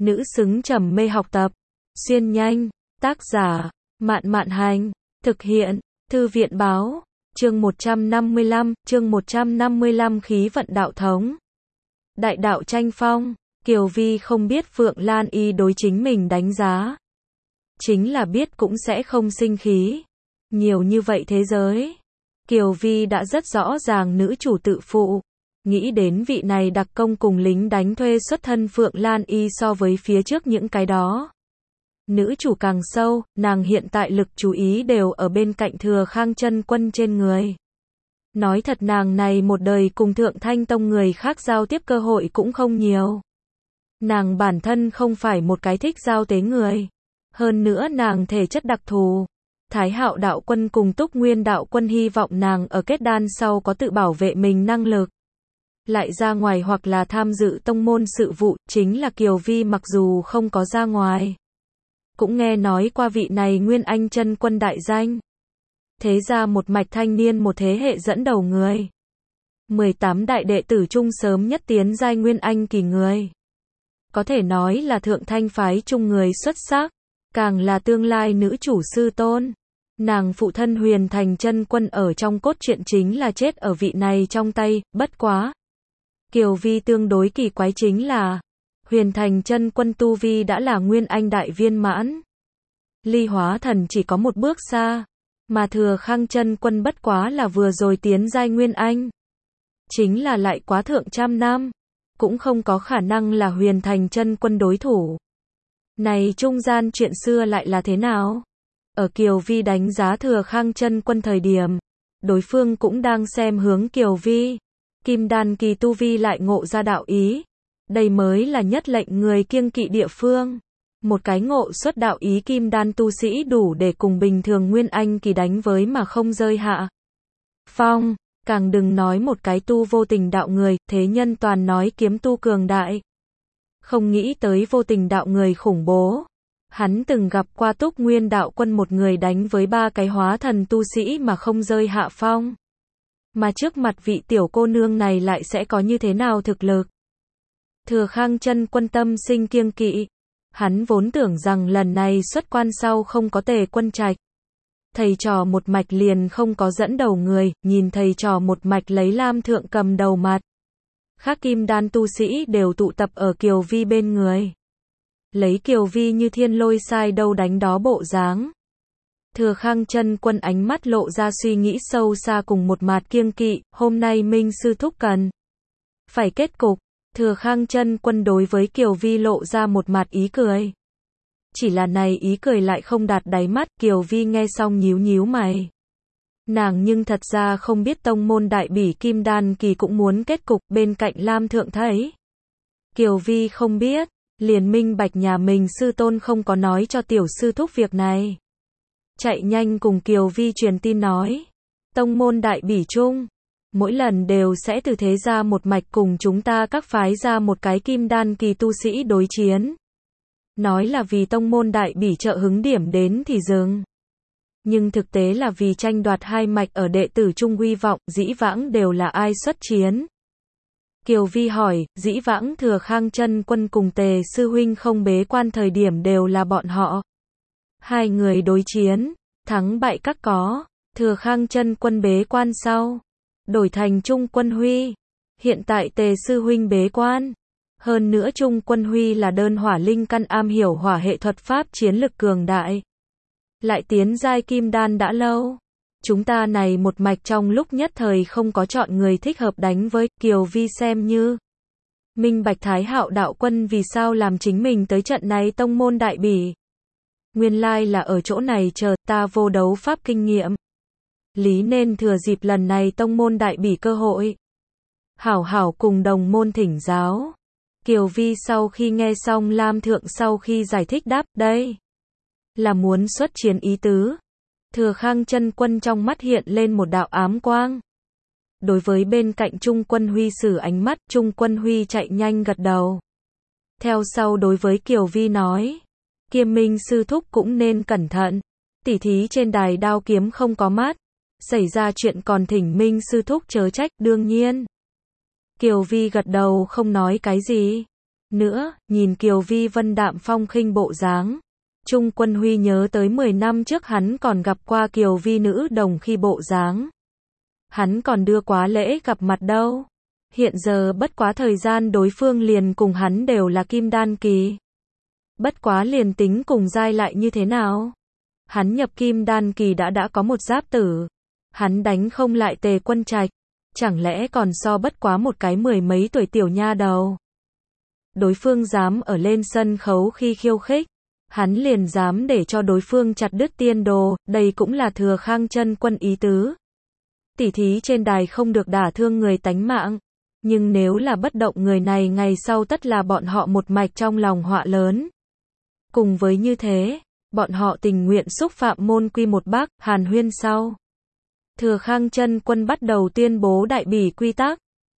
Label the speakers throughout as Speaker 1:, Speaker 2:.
Speaker 1: Nữ xứng trầm mê học tập. Xuyên nhanh. Tác giả, Mạn Mạn Hành. Thực hiện, Thư viện Báo. Chương 155 khí vận đạo thống. Đại đạo tranh phong. Kiều Vi không biết Phượng Lan Y đối chính mình đánh giá. Chính là biết cũng sẽ không sinh khí. Nhiều như vậy thế giới. Kiều Vi đã rất rõ ràng nữ chủ tự phụ. Nghĩ đến vị này đặc công cùng lính đánh thuê xuất thân Phượng Lan Y so với phía trước những cái đó. Nữ chủ càng sâu, nàng hiện tại lực chú ý đều ở bên cạnh Thừa Khang Chân Quân trên người. Nói thật nàng này một đời cùng Thượng Thanh Tông người khác giao tiếp cơ hội cũng không nhiều. Nàng bản thân không phải một cái thích giao tế người. Hơn nữa nàng thể chất đặc thù. Thái Hạo đạo quân cùng Túc Nguyên đạo quân hy vọng nàng ở kết đan sau có tự bảo vệ mình năng lực. Lại ra ngoài hoặc là tham dự tông môn sự vụ, chính là Kiều Vi mặc dù không có ra ngoài. Cũng nghe nói qua vị này Nguyên Anh chân quân đại danh. Thế ra một mạch thanh niên một thế hệ dẫn đầu người. 18 đại đệ tử trung sớm nhất tiến giai Nguyên Anh kỳ người. Có thể nói là thượng thanh phái trung người xuất sắc. Càng là tương lai nữ chủ sư tôn. Nàng phụ thân Huyền Thành chân quân ở trong cốt truyện chính là chết ở vị này trong tay, bất quá. Kiều Vi tương đối kỳ quái chính là, Huyền Thành chân quân tu vi đã là Nguyên Anh đại viên mãn. Ly hóa thần chỉ có một bước xa, mà Thừa Khang chân quân bất quá là vừa rồi tiến giai Nguyên Anh. Chính là lại quá thượng trăm năm, cũng không có khả năng là Huyền Thành chân quân đối thủ. Này trung gian chuyện xưa lại là thế nào? Ở Kiều Vi đánh giá Thừa Khang chân quân thời điểm, đối phương cũng đang xem hướng Kiều Vi. Kim đan kỳ tu vi lại ngộ ra đạo ý. Đây mới là nhất lệnh người kiêng kỵ địa phương. Một cái ngộ xuất đạo ý kim đan tu sĩ đủ để cùng bình thường Nguyên Anh kỳ đánh với mà không rơi hạ phong. Càng đừng nói một cái tu vô tình đạo người, thế nhân toàn nói kiếm tu cường đại. Không nghĩ tới vô tình đạo người khủng bố. Hắn từng gặp qua Túc Nguyên đạo quân một người đánh với 3 cái hóa thần tu sĩ mà không rơi hạ phong. Mà trước mặt vị tiểu cô nương này lại sẽ có như thế nào thực lực? Thừa Khang chân quân tâm sinh kiêng kỵ. Hắn vốn tưởng rằng lần này xuất quan sau không có Tề Quân Trạch. Thầy trò một mạch liền không có dẫn đầu người, nhìn thầy trò một mạch lấy Lam Thượng cầm đầu mặt. Khác kim đan tu sĩ đều tụ tập ở Kiều Vi bên người. Lấy Kiều Vi như thiên lôi sai đâu đánh đó bộ dáng. Thừa Khang chân quân ánh mắt lộ ra suy nghĩ sâu xa cùng một mạt kiêng kỵ, hôm nay Minh sư thúc cần phải kết cục. Thừa Khang chân quân đối với Kiều Vi lộ ra một mạt ý cười. Chỉ là này ý cười lại không đạt đáy mắt, Kiều Vi nghe xong nhíu nhíu mày. Nàng nhưng thật ra không biết tông môn đại bỉ kim đan kỳ cũng muốn kết cục, bên cạnh Lam Thượng thấy. Kiều Vi không biết, liền minh bạch nhà mình sư tôn không có nói cho tiểu sư thúc việc này. Chạy nhanh cùng Kiều Vi truyền tin nói. Tông môn đại bỉ chung, mỗi lần đều sẽ từ thế ra một mạch cùng chúng ta các phái ra một cái kim đan kỳ tu sĩ đối chiến. Nói là vì tông môn đại bỉ trợ hứng điểm đến thì dừng. Nhưng thực tế là vì tranh đoạt hai mạch ở đệ tử trung uy vọng, dĩ vãng đều là ai xuất chiến. Kiều Vi hỏi, dĩ vãng Thừa Khang chân quân cùng Tề sư huynh không bế quan thời điểm đều là bọn họ. Hai người đối chiến, thắng bại các có. Thừa Khang chân quân bế quan sau, đổi thành Trung Quân Huy. Hiện tại Tề sư huynh bế quan. Hơn nữa Trung Quân Huy là đơn hỏa linh căn am hiểu hỏa hệ thuật pháp chiến lực cường đại. Lại tiến giai kim đan đã lâu. Chúng ta này một mạch trong lúc nhất thời không có chọn người thích hợp đánh với. Kiều Vi xem như minh bạch Thái Hạo đạo quân vì sao làm chính mình tới trận này tông môn đại bỉ. Nguyên lai là ở chỗ này chờ ta vô đấu pháp kinh nghiệm. Lý nên thừa dịp lần này tông môn đại bỉ cơ hội. Hảo hảo cùng đồng môn thỉnh giáo. Kiều Vi sau khi nghe xong Lam Thượng sau khi giải thích đáp, đây là muốn xuất chiến ý tứ. Thừa Khang chân quân trong mắt hiện lên một đạo ám quang. Đối với bên cạnh Trung Quân Huy sử ánh mắt, Trung Quân Huy chạy nhanh gật đầu. Theo sau đối với Kiều Vi nói, Kiêm Minh sư thúc cũng nên cẩn thận. Tỉ thí trên đài đao kiếm không có mát. Xảy ra chuyện còn thỉnh Minh sư thúc chớ trách, đương nhiên. Kiều Vi gật đầu không nói cái gì. nữa, nhìn Kiều Vi vân đạm phong khinh bộ dáng. Trung Quân Huy nhớ tới 10 năm trước hắn còn gặp qua Kiều Vi nữ đồng khi bộ dáng. Hắn còn đưa quá lễ gặp mặt đâu. Hiện giờ bất quá thời gian đối phương liền cùng hắn đều là kim đan kỳ. Bất quá liền tính cùng giai lại như thế nào? Hắn nhập kim đan kỳ đã có một giáp tử. Hắn đánh không lại Tề Quân Trạch. Chẳng lẽ còn so bất quá một cái 10 mấy tuổi tiểu nha đầu. Đối phương dám ở lên sân khấu khi khiêu khích. Hắn liền dám để cho đối phương chặt đứt tiên đồ, đây cũng là Thừa Khang Chân Quân ý tứ. Tỉ thí trên đài không được đả thương người tánh mạng. Nhưng nếu là bất động người này ngày sau tất là bọn họ một mạch trong lòng họa lớn. Cùng với như thế, bọn họ tình nguyện xúc phạm môn quy một bác, hàn huyên sau. Thừa Khang Chân Quân bắt đầu tuyên bố đại bỉ quy tắc.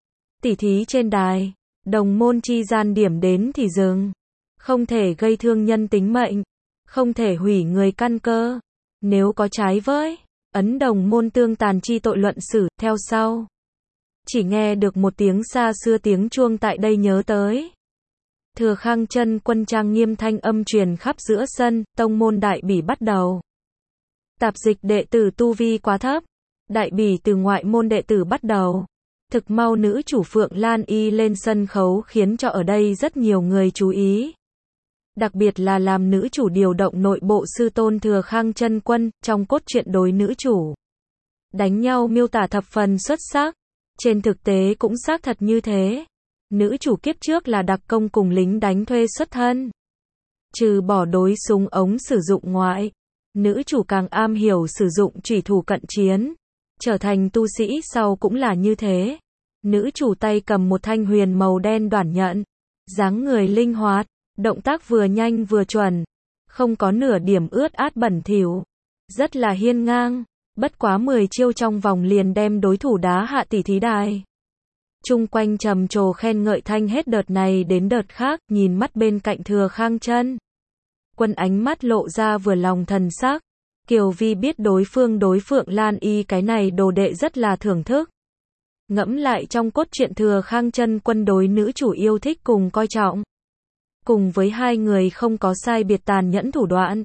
Speaker 1: Tỉ thí trên đài, đồng môn chi gian điểm đến thì dừng. Không thể gây thương nhân tính mệnh. Không thể hủy người căn cơ. Nếu có trái với, ấn đồng môn tương tàn chi tội luận xử, theo sau. Chỉ nghe được một tiếng xa xưa tiếng chuông tại đây nhớ tới. Thừa Khang Chân Quân trang nghiêm thanh âm truyền khắp giữa sân, tông môn đại bỉ bắt đầu. Tạp dịch đệ tử tu vi quá thấp. Đại bỉ từ ngoại môn đệ tử bắt đầu. Thực mau nữ chủ Phượng Lan Y lên sân khấu khiến cho ở đây rất nhiều người chú ý. Đặc biệt là làm nữ chủ điều động nội bộ sư tôn Thừa Khang Chân Quân, trong cốt truyện đối nữ chủ. Đánh nhau miêu tả thập phần xuất sắc. Trên thực tế cũng xác thật như thế. Nữ chủ kiếp trước là đặc công cùng lính đánh thuê xuất thân. Trừ bỏ đối súng ống sử dụng ngoại, nữ chủ càng am hiểu sử dụng chủy thủ cận chiến. Trở thành tu sĩ sau cũng là như thế. Nữ chủ tay cầm một thanh huyền màu đen đoản nhận. Dáng người linh hoạt, động tác vừa nhanh vừa chuẩn. Không có nửa điểm ướt át bẩn thỉu. Rất là hiên ngang. Bất quá 10 chiêu trong vòng liền đem đối thủ đá hạ tỉ thí đài. Chung quanh trầm trồ khen ngợi thanh hết đợt này đến đợt khác, nhìn mắt bên cạnh Thừa Khang Chân Quân ánh mắt lộ ra vừa lòng thần sắc. Kiều Vi biết đối Phượng Lan Y cái này đồ đệ rất là thưởng thức. Ngẫm lại trong cốt truyện Thừa Khang Chân Quân đối nữ chủ yêu thích cùng coi trọng. Cùng với hai người không có sai biệt tàn nhẫn thủ đoạn.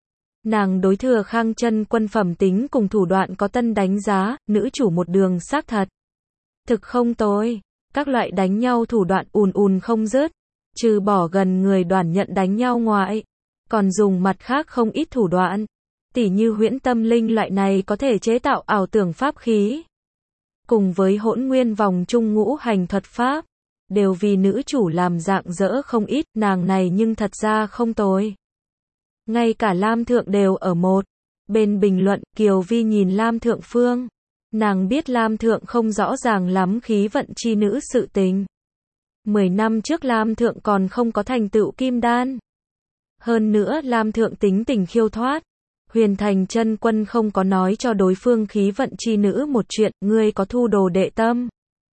Speaker 1: Nàng đối Thừa Khang Chân Quân phẩm tính cùng thủ đoạn có tân đánh giá, nữ chủ một đường xác thật. Thực không tồi, các loại đánh nhau thủ đoạn ùn không dứt, trừ bỏ gần người đoàn nhận đánh nhau ngoại, còn dùng mặt khác không ít thủ đoạn, tỉ như huyễn tâm linh loại này có thể chế tạo ảo tưởng pháp khí. Cùng với hỗn nguyên vòng trung ngũ hành thuật pháp, đều vì nữ chủ làm dạng dỡ không ít, nàng này nhưng thật ra không tồi. Ngay cả Lam Thượng đều ở một bên bình luận, Kiều Vi nhìn Lam Thượng phương. Nàng biết Lam Thượng không rõ ràng lắm khí vận chi nữ sự tình. 10 năm trước Lam Thượng còn không có thành tựu kim đan. Hơn nữa Lam Thượng tính tình khiêu thoát. Huyền Thành Chân Quân không có nói cho đối phương khí vận chi nữ một chuyện, ngươi có thu đồ đệ tâm.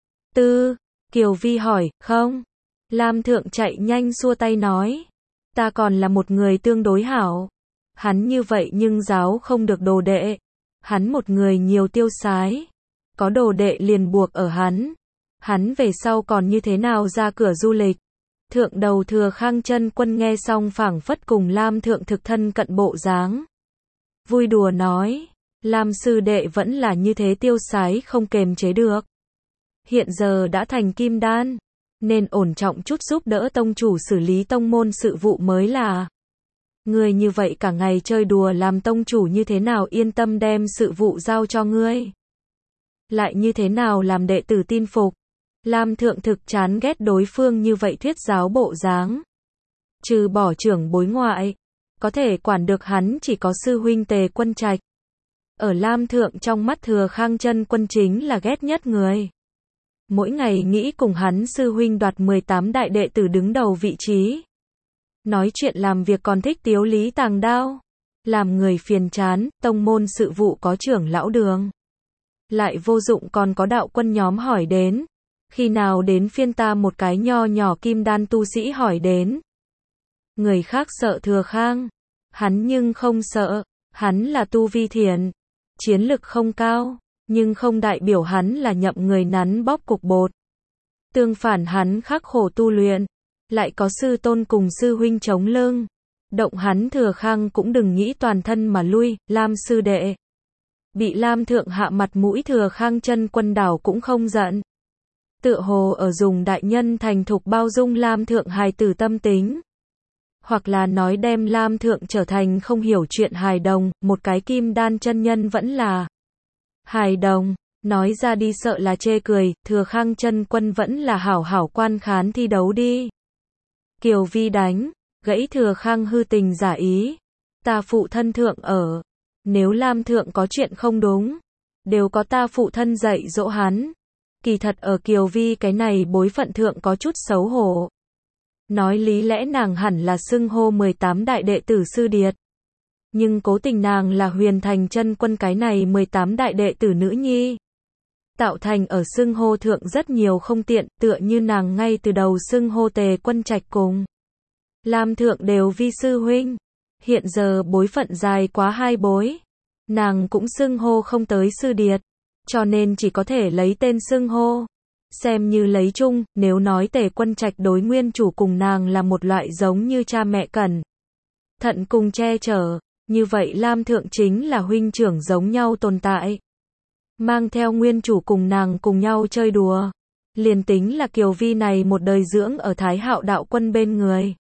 Speaker 1: Kiều Vi hỏi, không. Lam Thượng chạy nhanh xua tay nói. Ta còn là một người tương đối hảo. Hắn như vậy nhưng giáo không được đồ đệ. Hắn một người nhiều tiêu sái. Có đồ đệ liền buộc ở hắn. Hắn về sau còn như thế nào ra cửa du lịch. Thượng đầu Thừa Khang Chân Quân nghe xong phảng phất cùng Lam Thượng thực thân cận bộ dáng. Vui đùa nói. Lam sư đệ vẫn là như thế tiêu sái không kềm chế được. Hiện giờ đã thành kim đan. Nên ổn trọng chút giúp đỡ tông chủ xử lý tông môn sự vụ mới là. Ngươi như vậy cả ngày chơi đùa làm tông chủ như thế nào yên tâm đem sự vụ giao cho ngươi. Lại như thế nào làm đệ tử tin phục. Lam Thượng thực chán ghét đối phương như vậy thuyết giáo bộ dáng. Trừ bỏ trưởng bối ngoại, có thể quản được hắn chỉ có sư huynh Tề Quân Trạch. Ở Lam Thượng trong mắt Thừa Khang Chân Quân chính là ghét nhất người. Mỗi ngày nghĩ cùng hắn sư huynh đoạt 18 đại đệ tử đứng đầu vị trí. Nói chuyện làm việc còn thích tiếu lý tàng đao. Làm người phiền chán, tông môn sự vụ có trưởng lão đường. Lại vô dụng còn có đạo quân nhóm hỏi đến. Khi nào đến phiên ta một cái nho nhỏ kim đan tu sĩ hỏi đến. Người khác sợ Thừa Khang. Hắn nhưng không sợ. Hắn là tu vi thiền. Chiến lực không cao. Nhưng không đại biểu hắn là nhậm người nắn bóp cục bột. Tương phản hắn khắc khổ tu luyện. Lại có sư tôn cùng sư huynh chống lưng. Động hắn Thừa Khang cũng đừng nghĩ toàn thân mà lui, Lam sư đệ. Bị Lam thượng hạ mặt mũi Thừa Khang chân quân đảo cũng không giận. Tựa hồ ở dùng đại nhân thành thục bao dung Lam thượng hài tử tâm tính. Hoặc là nói đem Lam thượng trở thành không hiểu chuyện hài đồng, một cái kim đan chân nhân vẫn là hài đồng. Nói ra đi sợ là chê cười, Thừa Khang chân quân vẫn là hảo hảo quan khán thi đấu đi. Kiều Vi đánh, gãy Thừa Khang hư tình giả ý. Ta phụ thân thượng ở. Nếu Lam thượng có chuyện không đúng, đều có ta phụ thân dạy dỗ hắn. Kỳ thật ở Kiều Vi cái này bối phận thượng có chút xấu hổ. Nói lý lẽ nàng hẳn là xưng hô 18 đại đệ tử sư điệt. Nhưng cố tình nàng là Huyền Thành chân quân cái này 18 đại đệ tử nữ nhi. Tạo thành ở xưng hô thượng rất nhiều không tiện, tựa như nàng ngay từ đầu xưng hô Tề Quân Trạch cùng Lam thượng đều vi sư huynh. Hiện giờ bối phận dài quá hai bối. Nàng cũng xưng hô không tới sư điệt. Cho nên chỉ có thể lấy tên xưng hô. Xem như lấy chung, nếu nói Tề Quân Trạch đối nguyên chủ cùng nàng là một loại giống như cha mẹ cẩn thận cùng che chở. Như vậy Lam thượng chính là huynh trưởng giống nhau tồn tại. Mang theo nguyên chủ cùng nàng cùng nhau chơi đùa. Liền tính là Kiều Vi này một đời dưỡng ở Thái Hạo đạo quân bên người.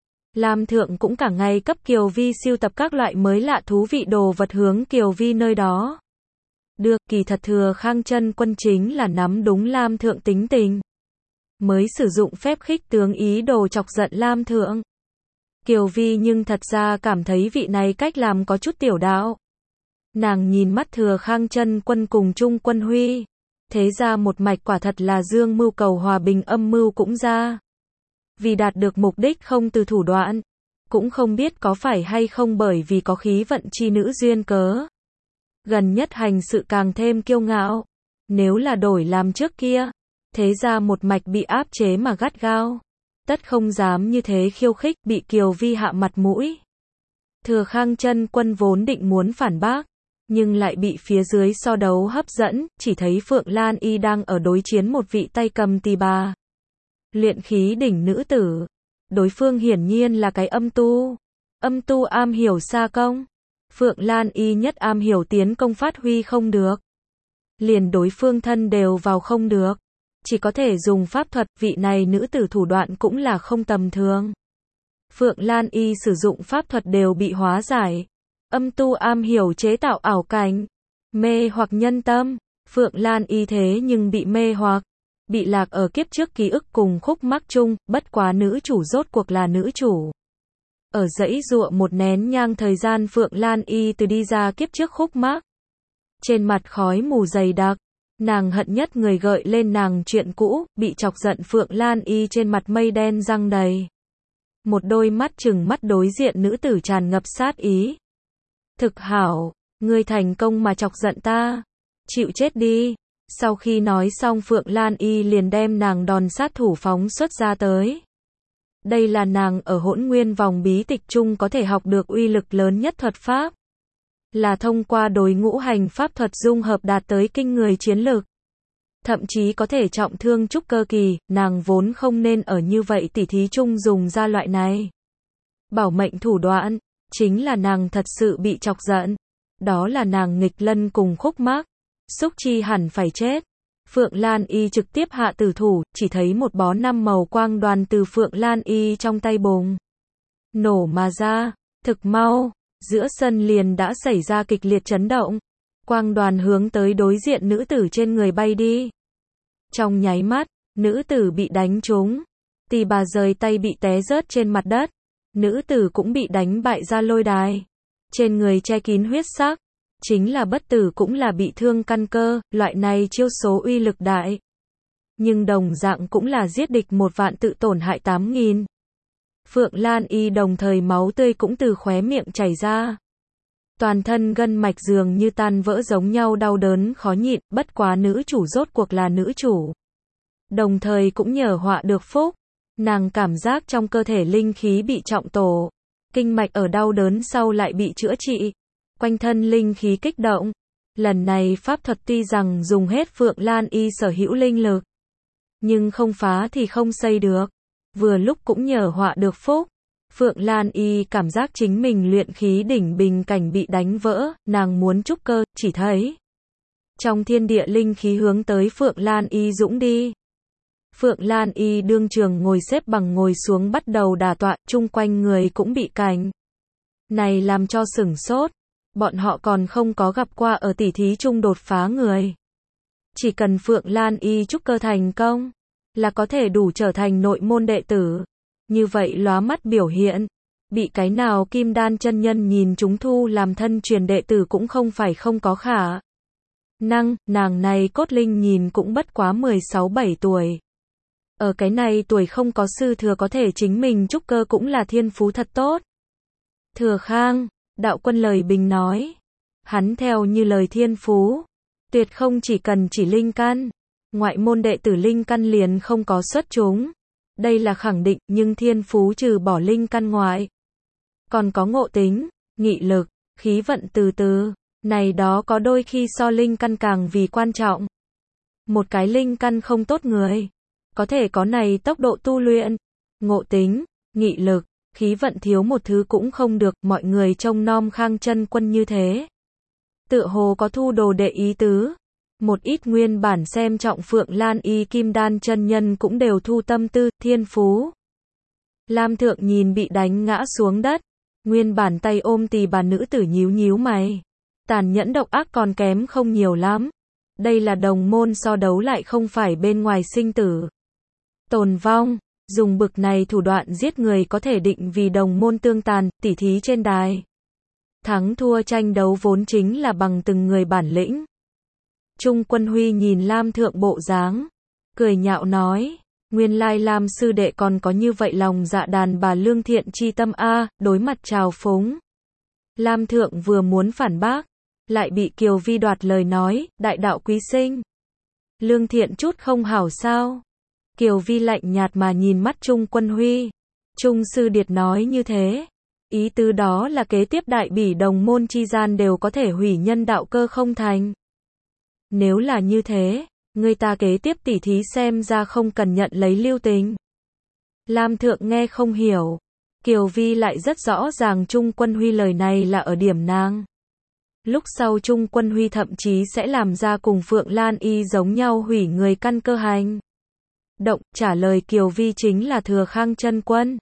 Speaker 1: Lam thượng cũng cả ngày cấp Kiều Vi siêu tập các loại mới lạ thú vị đồ vật hướng Kiều Vi nơi đó. Được, kỳ thật Thừa Khang chân quân chính là nắm đúng Lam thượng tính tình. Mới sử dụng phép khích tướng ý đồ chọc giận Lam thượng. Kiều Vi nhưng thật ra cảm thấy vị này cách làm có chút tiểu đạo. Nàng nhìn mắt Thừa Khang chân quân cùng Trung Quân Huy. Thế ra một mạch quả thật là dương mưu cầu hòa bình âm mưu cũng ra. Vì đạt được mục đích không từ thủ đoạn. Cũng không biết có phải hay không bởi vì có khí vận chi nữ duyên cớ. Gần nhất hành sự càng thêm kiêu ngạo. Nếu là đổi làm trước kia. Thế ra một mạch bị áp chế mà gắt gao. Tất không dám như thế khiêu khích, bị Kiều Vi hạ mặt mũi. Thừa Khang chân quân vốn định muốn phản bác. Nhưng lại bị phía dưới so đấu hấp dẫn, chỉ thấy Phượng Lan Y đang ở đối chiến một vị tay cầm tỳ bà. Luyện khí đỉnh nữ tử. Đối phương hiển nhiên là cái âm tu. Âm tu am hiểu xa công. Phượng Lan Y nhất am hiểu tiến công phát huy không được. Liền đối phương thân đều vào không được. Chỉ có thể dùng pháp thuật, vị này nữ tử thủ đoạn cũng là không tầm thường. Phượng Lan Y sử dụng pháp thuật đều bị hóa giải. Âm tu am hiểu chế tạo ảo cảnh, mê hoặc nhân tâm. Phượng Lan Y thế nhưng bị mê hoặc, bị lạc ở kiếp trước ký ức cùng khúc mắc chung, bất quá nữ chủ rốt cuộc là nữ chủ. Ở dãy dụa một nén nhang thời gian Phượng Lan Y từ đi ra kiếp trước khúc mắc. Trên mặt khói mù dày đặc, nàng hận nhất người gợi lên nàng chuyện cũ, bị chọc giận Phượng Lan Y trên mặt mây đen răng đầy. Một đôi mắt trừng mắt đối diện nữ tử tràn ngập sát ý. Thực hảo, ngươi thành công mà chọc giận ta. Chịu chết đi. Sau khi nói xong Phượng Lan Y liền đem nàng đòn sát thủ phóng xuất ra tới. Đây là nàng ở Hỗn Nguyên vòng bí tịch chung có thể học được uy lực lớn nhất thuật pháp. Là thông qua đối ngũ hành pháp thuật dung hợp đạt tới kinh người chiến lực. Thậm chí có thể trọng thương trúc cơ kỳ, nàng vốn không nên ở như vậy tỉ thí chung dùng ra loại này. Bảo mệnh thủ đoạn. Chính là nàng thật sự bị chọc giận. Đó là nàng nghịch lân cùng khúc mắc. Xúc chi hẳn phải chết. Phượng Lan Y trực tiếp hạ tử thủ, chỉ thấy một bó 5 màu quang đoàn từ Phượng Lan Y trong tay bùng nổ mà ra. Thực mau, giữa sân liền đã xảy ra kịch liệt chấn động. Quang đoàn hướng tới đối diện nữ tử trên người bay đi. Trong nháy mắt, nữ tử bị đánh trúng. Tỳ bà rời tay bị té rớt trên mặt đất. Nữ tử cũng bị đánh bại ra lôi đài. Trên người che kín huyết sắc. Chính là bất tử cũng là bị thương căn cơ, loại này chiêu số uy lực đại. Nhưng đồng dạng cũng là giết địch 1 vạn tự tổn hại 8.000. Phượng Lan Y đồng thời máu tươi cũng từ khóe miệng chảy ra. Toàn thân gân mạch dường như tan vỡ giống nhau đau đớn khó nhịn, bất quá nữ chủ rốt cuộc là nữ chủ. Đồng thời cũng nhờ họa được phúc. Nàng cảm giác trong cơ thể linh khí bị trọng tổ. Kinh mạch ở đau đớn sau lại bị chữa trị. Quanh thân linh khí kích động. Lần này pháp thuật tuy rằng dùng hết Phượng Lan Y sở hữu linh lực. Nhưng không phá thì không xây được. vừa lúc cũng nhờ họa được phúc. Phượng Lan Y cảm giác chính mình luyện khí đỉnh bình cảnh bị đánh vỡ, nàng muốn trúc cơ, chỉ thấy trong thiên địa linh khí hướng tới Phượng Lan Y dũng đi. Phượng Lan Y đương trường ngồi xếp bằng ngồi xuống bắt đầu đả tọa, chung quanh người cũng bị cảnh này làm cho sửng sốt. Bọn họ còn không có gặp qua ở tỉ thí chung đột phá người. Chỉ cần Phượng Lan Y trúc cơ thành công, là có thể đủ trở thành nội môn đệ tử. Như vậy lóa mắt biểu hiện, bị cái nào kim đan chân nhân nhìn chúng thu làm thân truyền đệ tử cũng không phải không có khả năng, nàng này cốt linh nhìn cũng bất quá 16-17 tuổi. Ở cái này tuổi không có sư thừa có thể chính mình trúc cơ cũng là thiên phú thật tốt. Thừa Khang, đạo quân lời bình nói, hắn theo như lời thiên phú, tuyệt không chỉ cần chỉ linh căn, ngoại môn đệ tử linh căn liền không có xuất chúng. Đây là khẳng định, nhưng thiên phú trừ bỏ linh căn ngoại, còn có ngộ tính, nghị lực, khí vận từ từ, này đó có đôi khi so linh căn càng vì quan trọng. Một cái linh căn không tốt người, có thể có này tốc độ tu luyện, ngộ tính, nghị lực, khí vận thiếu một thứ cũng không được, mọi người trông nom Khang Chân Quân như thế. Tựa hồ có thu đồ đệ ý tứ. Một ít nguyên bản xem trọng Phượng Lan Y kim đan chân nhân cũng đều thu tâm tư, thiên phú. Lam Thượng nhìn bị đánh ngã xuống đất, nguyên bản tay ôm tỳ bà nữ tử nhíu nhíu mày. Tàn nhẫn độc ác còn kém không nhiều lắm. Đây là đồng môn so đấu lại không phải bên ngoài sinh tử tồn vong, dùng bực này thủ đoạn giết người có thể định vì đồng môn tương tàn, tỉ thí trên đài. Thắng thua tranh đấu vốn chính là bằng từng người bản lĩnh. Trung Quân Huy nhìn Lam Thượng bộ dáng, cười nhạo nói, nguyên lai Lam sư đệ còn có như vậy lòng dạ đàn bà lương thiện chi tâm a, đối mặt trào phúng. Lam Thượng vừa muốn phản bác, lại bị Kiều Vi đoạt lời nói, đại đạo quý sinh. Lương thiện chút không hảo sao? Kiều Vi lạnh nhạt mà nhìn mắt Trung Quân Huy. Trung sư điệt nói như thế. Ý tứ đó là kế tiếp đại bỉ đồng môn chi gian đều có thể hủy nhân đạo cơ không thành. Nếu là như thế, người ta kế tiếp tỉ thí xem ra không cần nhận lấy lưu tình. Lam Thượng nghe không hiểu. Kiều Vi lại rất rõ ràng Trung Quân Huy lời này là ở điểm nàng. Lúc sau Trung Quân Huy thậm chí sẽ làm ra cùng Phượng Lan Y giống nhau hủy người căn cơ hành động, trả lời Kiều Vi chính là Thừa Khang chân quân.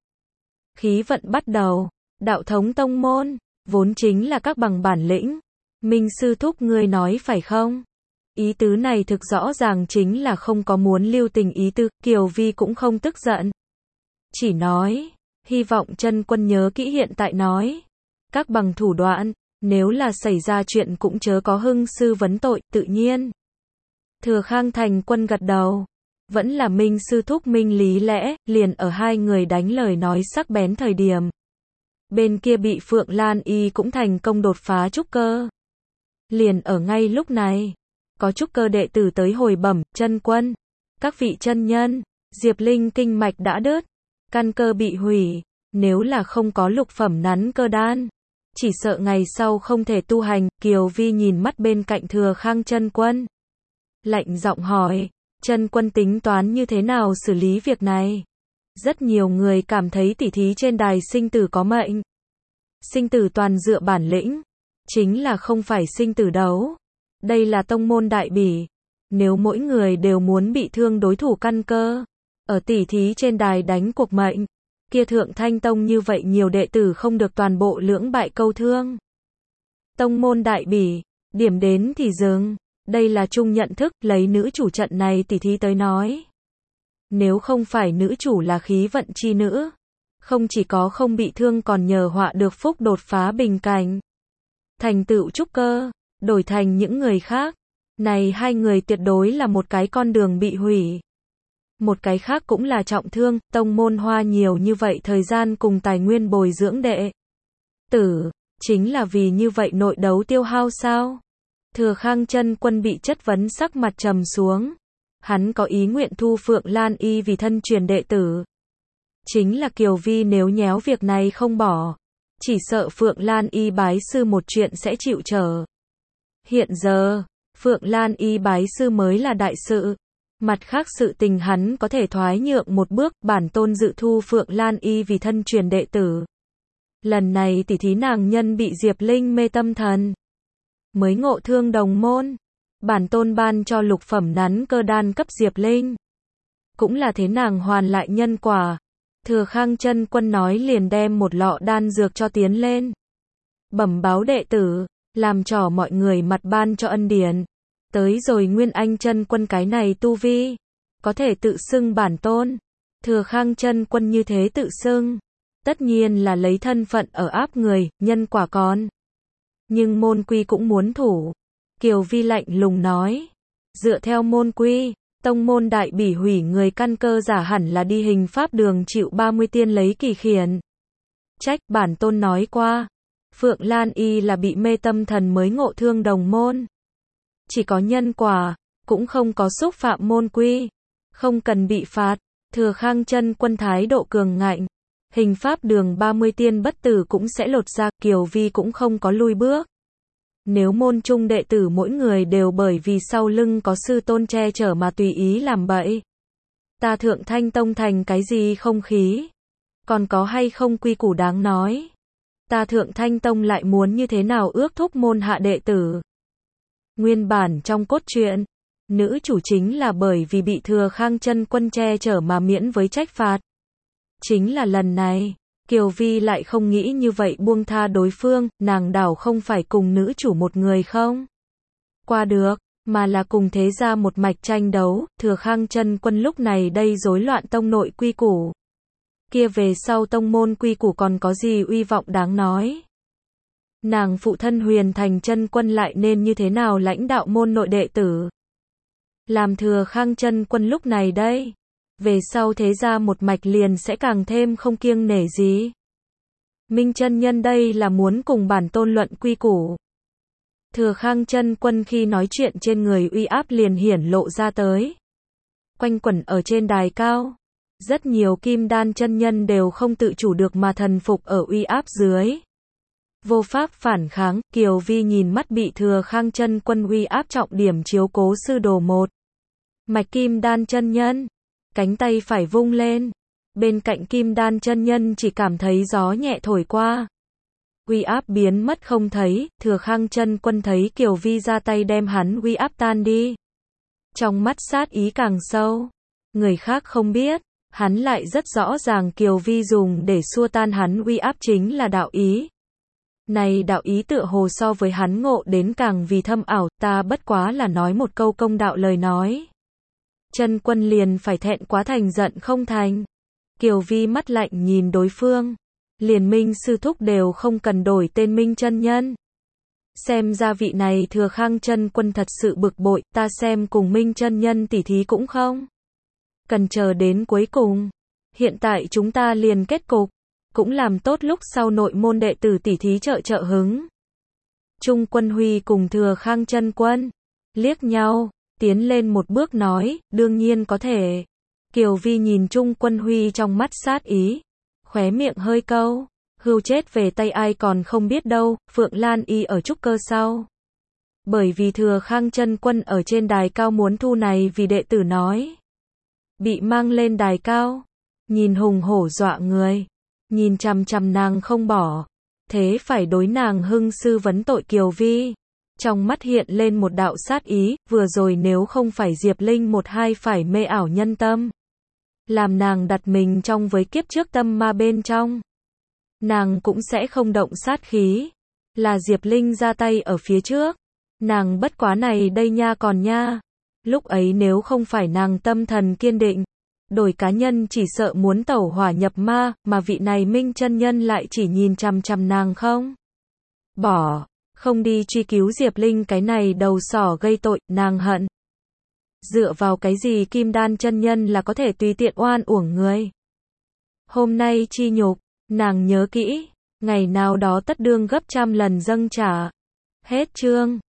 Speaker 1: Khí vận bắt đầu, đạo thống tông môn, vốn chính là các bằng bản lĩnh. Minh sư thúc ngươi nói phải không? Ý tứ này thực rõ ràng chính là không có muốn lưu tình ý tứ, Kiều Vi cũng không tức giận. Chỉ nói, hy vọng chân quân nhớ kỹ hiện tại nói. Các bằng thủ đoạn, nếu là xảy ra chuyện cũng chớ có hưng sư vấn tội, tự nhiên. Thừa Khang thành quân gật đầu. Vẫn là Minh sư thúc minh lý lẽ, liền ở hai người đánh lời nói sắc bén thời điểm. Bên kia bị Phượng Lan Y cũng thành công đột phá trúc cơ. Liền ở ngay lúc này, có trúc cơ đệ tử tới hồi bẩm, chân quân, các vị chân nhân, Diệp Linh kinh mạch đã đứt, căn cơ bị hủy, nếu là không có lục phẩm nắn cơ đan, chỉ sợ ngày sau không thể tu hành. Kiều Vi nhìn mắt bên cạnh Thừa Khang chân quân, lạnh giọng hỏi, chân quân tính toán như thế nào xử lý việc này? Rất nhiều người cảm thấy tỉ thí trên đài sinh tử có mệnh. Sinh tử toàn dựa bản lĩnh, chính là không phải sinh tử đấu. Đây là tông môn đại bỉ. Nếu mỗi người đều muốn bị thương đối thủ căn cơ, ở tỉ thí trên đài đánh cuộc mệnh, kia Thượng Thanh Tông như vậy nhiều đệ tử không được toàn bộ lưỡng bại câu thương. Tông môn đại bỉ, điểm đến thì dừng. Đây là chung nhận thức, lấy nữ chủ trận này tỉ thí tới nói. Nếu không phải nữ chủ là khí vận chi nữ, không chỉ có không bị thương còn nhờ họa được phúc đột phá bình cảnh. Thành tựu trúc cơ, đổi thành những người khác. Này hai người tuyệt đối là một cái con đường bị hủy. Một cái khác cũng là trọng thương, tông môn hoa nhiều như vậy thời gian cùng tài nguyên bồi dưỡng đệ tử, chính là vì như vậy nội đấu tiêu hao sao? Thừa Khang chân quân bị chất vấn sắc mặt trầm xuống. Hắn có ý nguyện thu Phượng Lan Y vì thân truyền đệ tử. Chính là Kiều Vi nếu nhéo việc này không bỏ, chỉ sợ Phượng Lan Y bái sư một chuyện sẽ chịu trở. Hiện giờ, Phượng Lan Y bái sư mới là đại sự. Mặt khác sự tình hắn có thể thoái nhượng một bước, bản tôn dự thu Phượng Lan Y vì thân truyền đệ tử. Lần này tỉ thí nàng nhân bị Diệp Linh mê tâm thần, mới ngộ thương đồng môn. Bản tôn ban cho lục phẩm nắn cơ đan cấp Diệp Linh. Cũng là thế nàng hoàn lại nhân quả. Thừa Khang Chân Quân nói liền đem một lọ đan dược cho tiến lên. Bẩm báo đệ tử, làm trò mọi người mặt ban cho ân điển. Tới rồi Nguyên Anh Chân Quân cái này tu vi, có thể tự xưng bản tôn. Thừa Khang Chân Quân như thế tự xưng, tất nhiên là lấy thân phận ở áp người, nhân quả còn. Nhưng môn quy cũng muốn thủ. Kiều Vi lạnh lùng nói, dựa theo môn quy, tông môn đại bỉ hủy người căn cơ giả hẳn là đi hình pháp đường chịu 30 tiên lấy kỳ khiển. Trách bản tôn nói qua, Phượng Lan Y là bị mê tâm thần mới ngộ thương đồng môn. Chỉ có nhân quả, cũng không có xúc phạm môn quy, không cần bị phạt. Thừa Khang Chân Quân thái độ cường ngạnh, hình pháp đường 30 tiên bất tử cũng sẽ lột ra. Kiều Vi cũng không có lui bước. Nếu môn trung đệ tử mỗi người đều bởi vì sau lưng có sư tôn che chở mà tùy ý làm bậy, ta Thượng Thanh Tông thành cái gì không khí? Còn có hay không quy củ đáng nói? Ta Thượng Thanh Tông lại muốn như thế nào ước thúc môn hạ đệ tử? Nguyên bản trong cốt truyện, nữ chủ chính là bởi vì bị Thừa Khang Chân Quân che chở mà miễn với trách phạt. Chính là lần này, Kiều Vi lại không nghĩ như vậy buông tha đối phương, nàng đảo không phải cùng nữ chủ một người không qua được, mà là cùng thế gia một mạch tranh đấu. Thừa Khang Chân Quân lúc này đây rối loạn tông nội quy củ. Kia về sau tông môn quy củ còn có gì uy vọng đáng nói? Nàng phụ thân Huyền Thành Chân Quân lại nên như thế nào lãnh đạo môn nội đệ tử? Làm Thừa Khang Chân Quân lúc này đây, về sau thế ra một mạch liền sẽ càng thêm không kiêng nể gì. Minh chân nhân đây là muốn cùng bản tôn luận quy củ. Thừa Khang Chân Quân khi nói chuyện trên người uy áp liền hiển lộ ra tới. Quanh quẩn ở trên đài cao, rất nhiều kim đan chân nhân đều không tự chủ được mà thần phục ở uy áp dưới. Vô pháp phản kháng. Kiều Vi nhìn mắt bị Thừa Khang Chân Quân uy áp trọng điểm chiếu cố sư đồ một mạch kim đan chân nhân, cánh tay phải vung lên, bên cạnh kim đan chân nhân chỉ cảm thấy gió nhẹ thổi qua, uy áp biến mất không thấy. Thừa Khang Chân Quân thấy Kiều Vi ra tay đem hắn uy áp tan đi, trong mắt sát ý càng sâu. Người khác không biết, hắn lại rất rõ ràng Kiều Vi dùng để xua tan hắn uy áp chính là đạo ý. Này đạo ý tựa hồ so với hắn ngộ đến càng vì thâm ảo. Ta bất quá là nói một câu công đạo lời nói, Chân Quân liền phải thẹn quá thành giận không thành? Kiều Vi mắt lạnh nhìn đối phương, liền Minh sư thúc đều không cần đổi tên Minh chân nhân. Xem ra vị này Thừa Khang Chân Quân thật sự bực bội. Ta xem cùng Minh chân nhân tỉ thí cũng không cần chờ đến cuối cùng, hiện tại chúng ta liền kết cục, cũng làm tốt lúc sau nội môn đệ tử tỉ thí trợ hứng. Trung Quân Huy cùng Thừa Khang Chân Quân liếc nhau, tiến lên một bước nói, đương nhiên có thể. Kiều Vi nhìn Trung Quân Huy trong mắt sát ý, khóe miệng hơi câu, hưu chết về tay ai còn không biết đâu. Phượng Lan Y ở trúc cơ sau, bởi vì Thừa Khang Chân Quân ở trên đài cao muốn thu này vì đệ tử nói, bị mang lên đài cao, nhìn hùng hổ dọa người, nhìn chằm chằm nàng không bỏ, thế phải đối nàng hưng sư vấn tội. Kiều Vi trong mắt hiện lên một đạo sát ý, vừa rồi nếu không phải Diệp Linh một hai phải mê ảo nhân tâm, làm nàng đặt mình trong với kiếp trước tâm ma bên trong, nàng cũng sẽ không động sát khí. Là Diệp Linh ra tay ở phía trước, nàng bất quá này đây nha còn nha. Lúc ấy nếu không phải nàng tâm thần kiên định, đổi cá nhân chỉ sợ muốn tẩu hỏa nhập ma, mà vị này Minh chân nhân lại chỉ nhìn chằm chằm nàng không bỏ, không đi truy cứu Diệp Linh cái này đầu sỏ gây tội. Nàng hận, dựa vào cái gì kim đan chân nhân là có thể tùy tiện oan uổng người? Hôm nay chi nhục, nàng nhớ kỹ, ngày nào đó tất đương gấp trăm lần dâng trả. Hết chương.